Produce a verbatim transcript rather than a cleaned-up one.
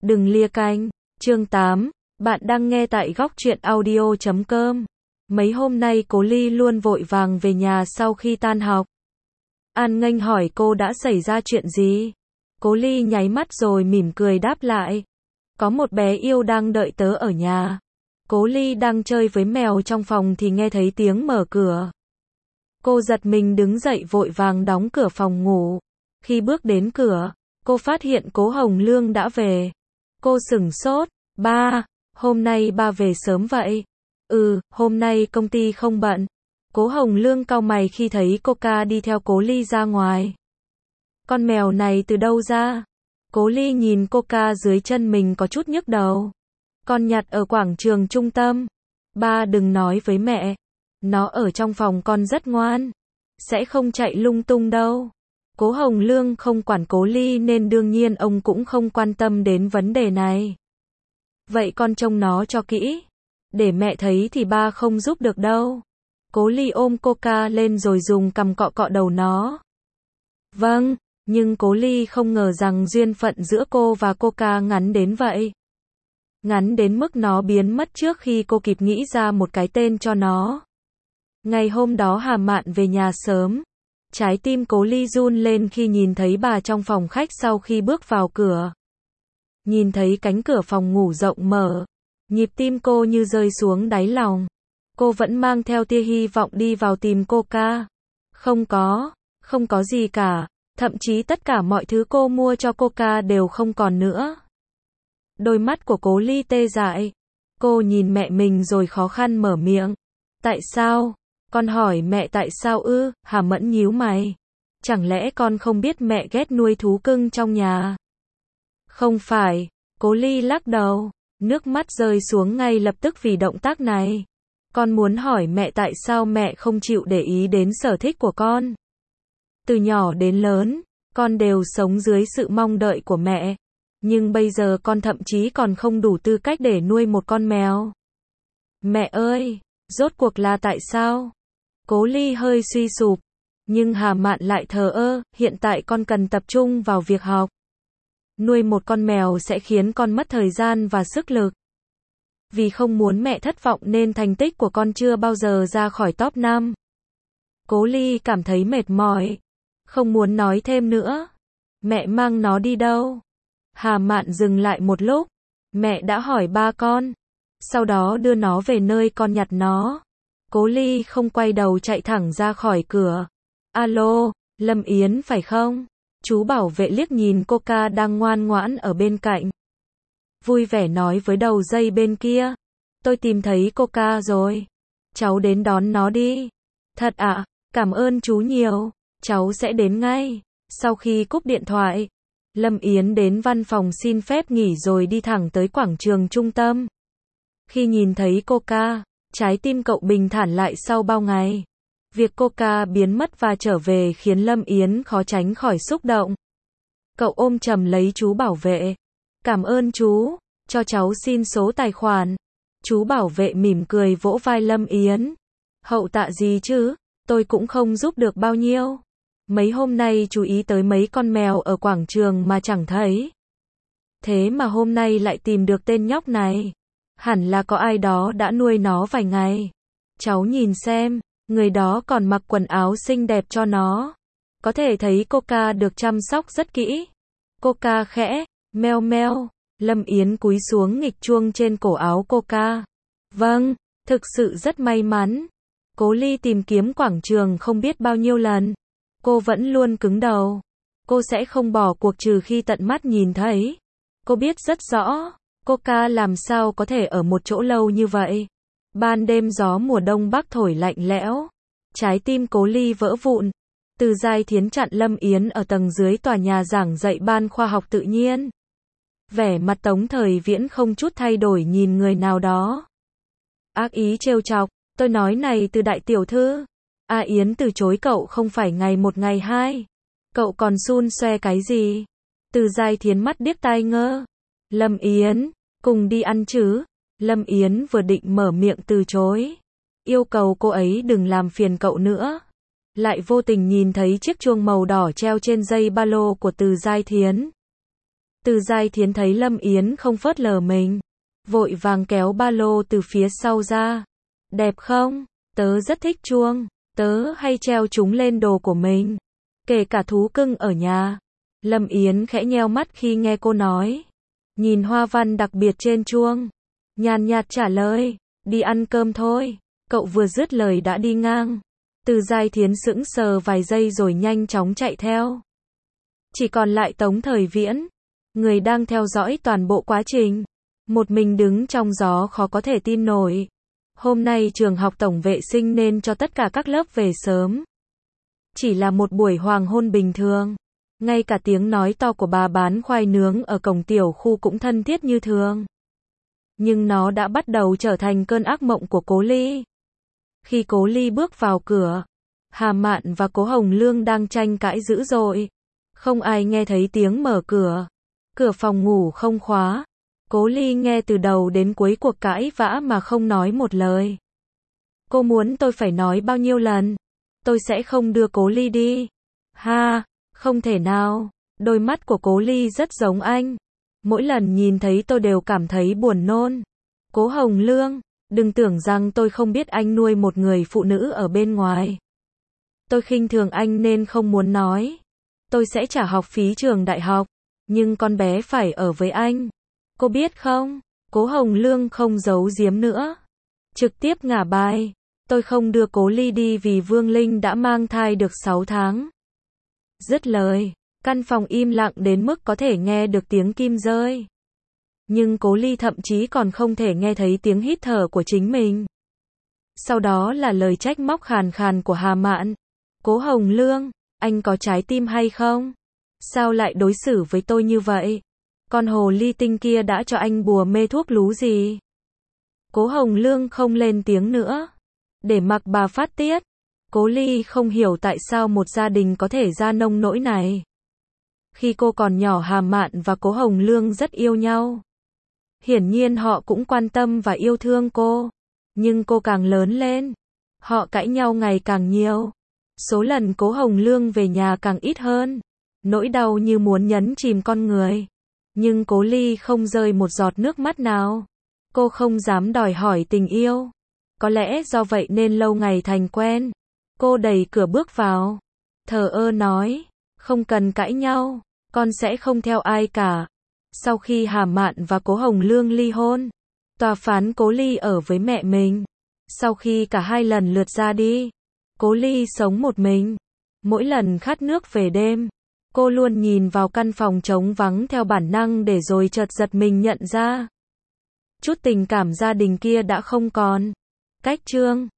Đừng lia canh. Chương tám. Bạn đang nghe tại góc truyện audio chấm com. Mấy hôm nay Cố Ly luôn vội vàng về nhà sau khi tan học. An nghênh hỏi cô đã xảy ra chuyện gì. Cố Ly nháy mắt rồi mỉm cười đáp lại. Có một bé yêu đang đợi tớ ở nhà. Cố Ly đang chơi với mèo trong phòng thì nghe thấy tiếng mở cửa. Cô giật mình đứng dậy vội vàng đóng cửa phòng ngủ. Khi bước đến cửa, cô phát hiện Cố Hồng Lương đã về. Cô sửng sốt. Ba, hôm nay ba về sớm vậy? Ừ, hôm nay công ty không bận. Cố Hồng Lương cau mày khi thấy Coca đi theo Cố Ly ra ngoài. Con mèo này từ đâu ra? Cố Ly nhìn Coca dưới chân mình có chút nhức đầu. Con nhặt ở quảng trường trung tâm. Ba đừng nói với mẹ. Nó ở trong phòng con rất ngoan. Sẽ không chạy lung tung đâu. Cố Hồng Lương không quản Cố Ly nên đương nhiên ông cũng không quan tâm đến vấn đề này. Vậy con trông nó cho kỹ. Để mẹ thấy thì ba không giúp được đâu. Cố Ly ôm Coca lên rồi dùng cằm cọ cọ đầu nó. Vâng, nhưng Cố Ly không ngờ rằng duyên phận giữa cô và Coca ngắn đến vậy. Ngắn đến mức nó biến mất trước khi cô kịp nghĩ ra một cái tên cho nó. Ngày hôm đó Hà Mạn về nhà sớm. Trái tim Cố Ly run lên khi nhìn thấy bà trong phòng khách sau khi bước vào cửa. Nhìn thấy cánh cửa phòng ngủ rộng mở, nhịp tim cô như rơi xuống đáy lòng. Cô vẫn mang theo tia hy vọng đi vào tìm Coca. Không có, không có gì cả, thậm chí tất cả mọi thứ cô mua cho Coca đều không còn nữa. Đôi mắt của Cố Ly tê dại. Cô nhìn mẹ mình rồi khó khăn mở miệng. Tại sao? Con hỏi mẹ tại sao ư? Hà Mẫn nhíu mày. Chẳng lẽ con không biết mẹ ghét nuôi thú cưng trong nhà? Không phải. Cố Ly lắc đầu. Nước mắt rơi xuống ngay lập tức vì động tác này. Con muốn hỏi mẹ tại sao mẹ không chịu để ý đến sở thích của con. Từ nhỏ đến lớn, con đều sống dưới sự mong đợi của mẹ. Nhưng bây giờ con thậm chí còn không đủ tư cách để nuôi một con mèo. Mẹ ơi, rốt cuộc là tại sao? Cố Ly hơi suy sụp. Nhưng Hà Mạn lại thờ ơ, hiện tại con cần tập trung vào việc học. Nuôi một con mèo sẽ khiến con mất thời gian và sức lực. Vì không muốn mẹ thất vọng nên thành tích của con chưa bao giờ ra khỏi top năm. Cố Ly cảm thấy mệt mỏi. Không muốn nói thêm nữa. Mẹ mang nó đi đâu? Hà Mạn dừng lại một lúc. Mẹ đã hỏi ba con. Sau đó đưa nó về nơi con nhặt nó. Cố Ly không quay đầu chạy thẳng ra khỏi cửa. Alo, Lâm Yến phải không? Chú bảo vệ liếc nhìn Coca đang ngoan ngoãn ở bên cạnh. Vui vẻ nói với đầu dây bên kia. Tôi tìm thấy Coca rồi. Cháu đến đón nó đi. Thật ạ, cảm ơn chú nhiều. Cháu sẽ đến ngay. Sau khi cúp điện thoại, Lâm Yến đến văn phòng xin phép nghỉ rồi đi thẳng tới quảng trường trung tâm. Khi nhìn thấy Coca, trái tim cậu bình thản lại sau bao ngày. Việc Coca biến mất và trở về khiến Lâm Yến khó tránh khỏi xúc động. Cậu ôm chầm lấy chú bảo vệ. Cảm ơn chú, cho cháu xin số tài khoản. Chú bảo vệ mỉm cười vỗ vai Lâm Yến. Hậu tạ gì chứ, tôi cũng không giúp được bao nhiêu. Mấy hôm nay chú ý tới mấy con mèo ở quảng trường mà chẳng thấy. Thế mà hôm nay lại tìm được tên nhóc này. Hẳn là có ai đó đã nuôi nó vài ngày. Cháu nhìn xem, người đó còn mặc quần áo xinh đẹp cho nó. Có thể thấy Coca được chăm sóc rất kỹ. Coca khẽ, meo meo. Lâm Yến cúi xuống nghịch chuông trên cổ áo Coca. Vâng, thực sự rất may mắn. Cố Ly tìm kiếm quảng trường không biết bao nhiêu lần. Cô vẫn luôn cứng đầu. Cô sẽ không bỏ cuộc trừ khi tận mắt nhìn thấy. Cô biết rất rõ, Coca làm sao có thể ở một chỗ lâu như vậy. Ban đêm gió mùa đông bắc thổi lạnh lẽo. Trái tim Cố Ly vỡ vụn. Từ Giai Thiến chặn Lâm Yến ở tầng dưới tòa nhà giảng dạy ban khoa học tự nhiên. Vẻ mặt Tống Thời Viễn không chút thay đổi nhìn người nào đó. Ác ý trêu chọc, tôi nói này từ đại tiểu thư. A Yến từ chối cậu không phải ngày một ngày hai. Cậu còn xun xoe cái gì? Từ Giai Thiến mắt điếc tai ngơ. Lâm Yến, cùng đi ăn chứ? Lâm Yến vừa định mở miệng từ chối. Yêu cầu cô ấy đừng làm phiền cậu nữa. Lại vô tình nhìn thấy chiếc chuông màu đỏ treo trên dây ba lô của Từ Giai Thiến. Từ Giai Thiến thấy Lâm Yến không phớt lờ mình, vội vàng kéo ba lô từ phía sau ra. Đẹp không? Tớ rất thích chuông, tớ hay treo chúng lên đồ của mình, kể cả thú cưng ở nhà. Lâm Yến khẽ nheo mắt khi nghe cô nói. Nhìn hoa văn đặc biệt trên chuông, nhàn nhạt trả lời, đi ăn cơm thôi. Cậu vừa dứt lời đã đi ngang. Từ Giai Thiến sững sờ vài giây rồi nhanh chóng chạy theo. Chỉ còn lại Tống Thời Viễn, người đang theo dõi toàn bộ quá trình. Một mình đứng trong gió khó có thể tin nổi. Hôm nay trường học tổng vệ sinh nên cho tất cả các lớp về sớm. Chỉ là một buổi hoàng hôn bình thường. Ngay cả tiếng nói to của bà bán khoai nướng ở cổng tiểu khu cũng thân thiết như thường. Nhưng nó đã bắt đầu trở thành cơn ác mộng của Cố Ly. Khi Cố Ly bước vào cửa, Hà Mạn và Cố Hồng Lương đang tranh cãi dữ dội. Không ai nghe thấy tiếng mở cửa. Cửa phòng ngủ không khóa. Cố Ly nghe từ đầu đến cuối cuộc cãi vã mà không nói một lời. Cô muốn tôi phải nói bao nhiêu lần? Tôi sẽ không đưa Cố Ly đi. Ha, không thể nào. Đôi mắt của Cố Ly rất giống anh. Mỗi lần nhìn thấy tôi đều cảm thấy buồn nôn. Cố Hồng Lương, đừng tưởng rằng tôi không biết anh nuôi một người phụ nữ ở bên ngoài. Tôi khinh thường anh nên không muốn nói. Tôi sẽ trả học phí trường đại học, nhưng con bé phải ở với anh. Cô biết không? Cố Hồng Lương không giấu giếm nữa. Trực tiếp ngả bài. Tôi không đưa Cố Ly đi vì Vương Linh đã mang thai được sáu tháng. Dứt lời, căn phòng im lặng đến mức có thể nghe được tiếng kim rơi. Nhưng Cố Ly thậm chí còn không thể nghe thấy tiếng hít thở của chính mình. Sau đó là lời trách móc khàn khàn của Hà Mạn. Cố Hồng Lương, anh có trái tim hay không? Sao lại đối xử với tôi như vậy? Con hồ ly tinh kia đã cho anh bùa mê thuốc lú gì? Cố Hồng Lương không lên tiếng nữa, để mặc bà phát tiết. Cố Ly không hiểu tại sao một gia đình có thể ra nông nỗi này. Khi cô còn nhỏ Hà Mạn và Cố Hồng Lương rất yêu nhau. Hiển nhiên họ cũng quan tâm và yêu thương cô. Nhưng cô càng lớn lên, họ cãi nhau ngày càng nhiều. Số lần Cố Hồng Lương về nhà càng ít hơn. Nỗi đau như muốn nhấn chìm con người. Nhưng Cố Ly không rơi một giọt nước mắt nào. Cô không dám đòi hỏi tình yêu. Có lẽ do vậy nên lâu ngày thành quen. Cô đẩy cửa bước vào. Thờ ơ nói, không cần cãi nhau, con sẽ không theo ai cả. Sau khi Hà Mạn và Cố Hồng Lương ly hôn, tòa phán Cố Ly ở với mẹ mình. Sau khi cả hai lần lượt ra đi, Cố Ly sống một mình. Mỗi lần khát nước về đêm, cô luôn nhìn vào căn phòng trống vắng theo bản năng để rồi chợt giật mình nhận ra. Chút tình cảm gia đình kia đã không còn. Cách chương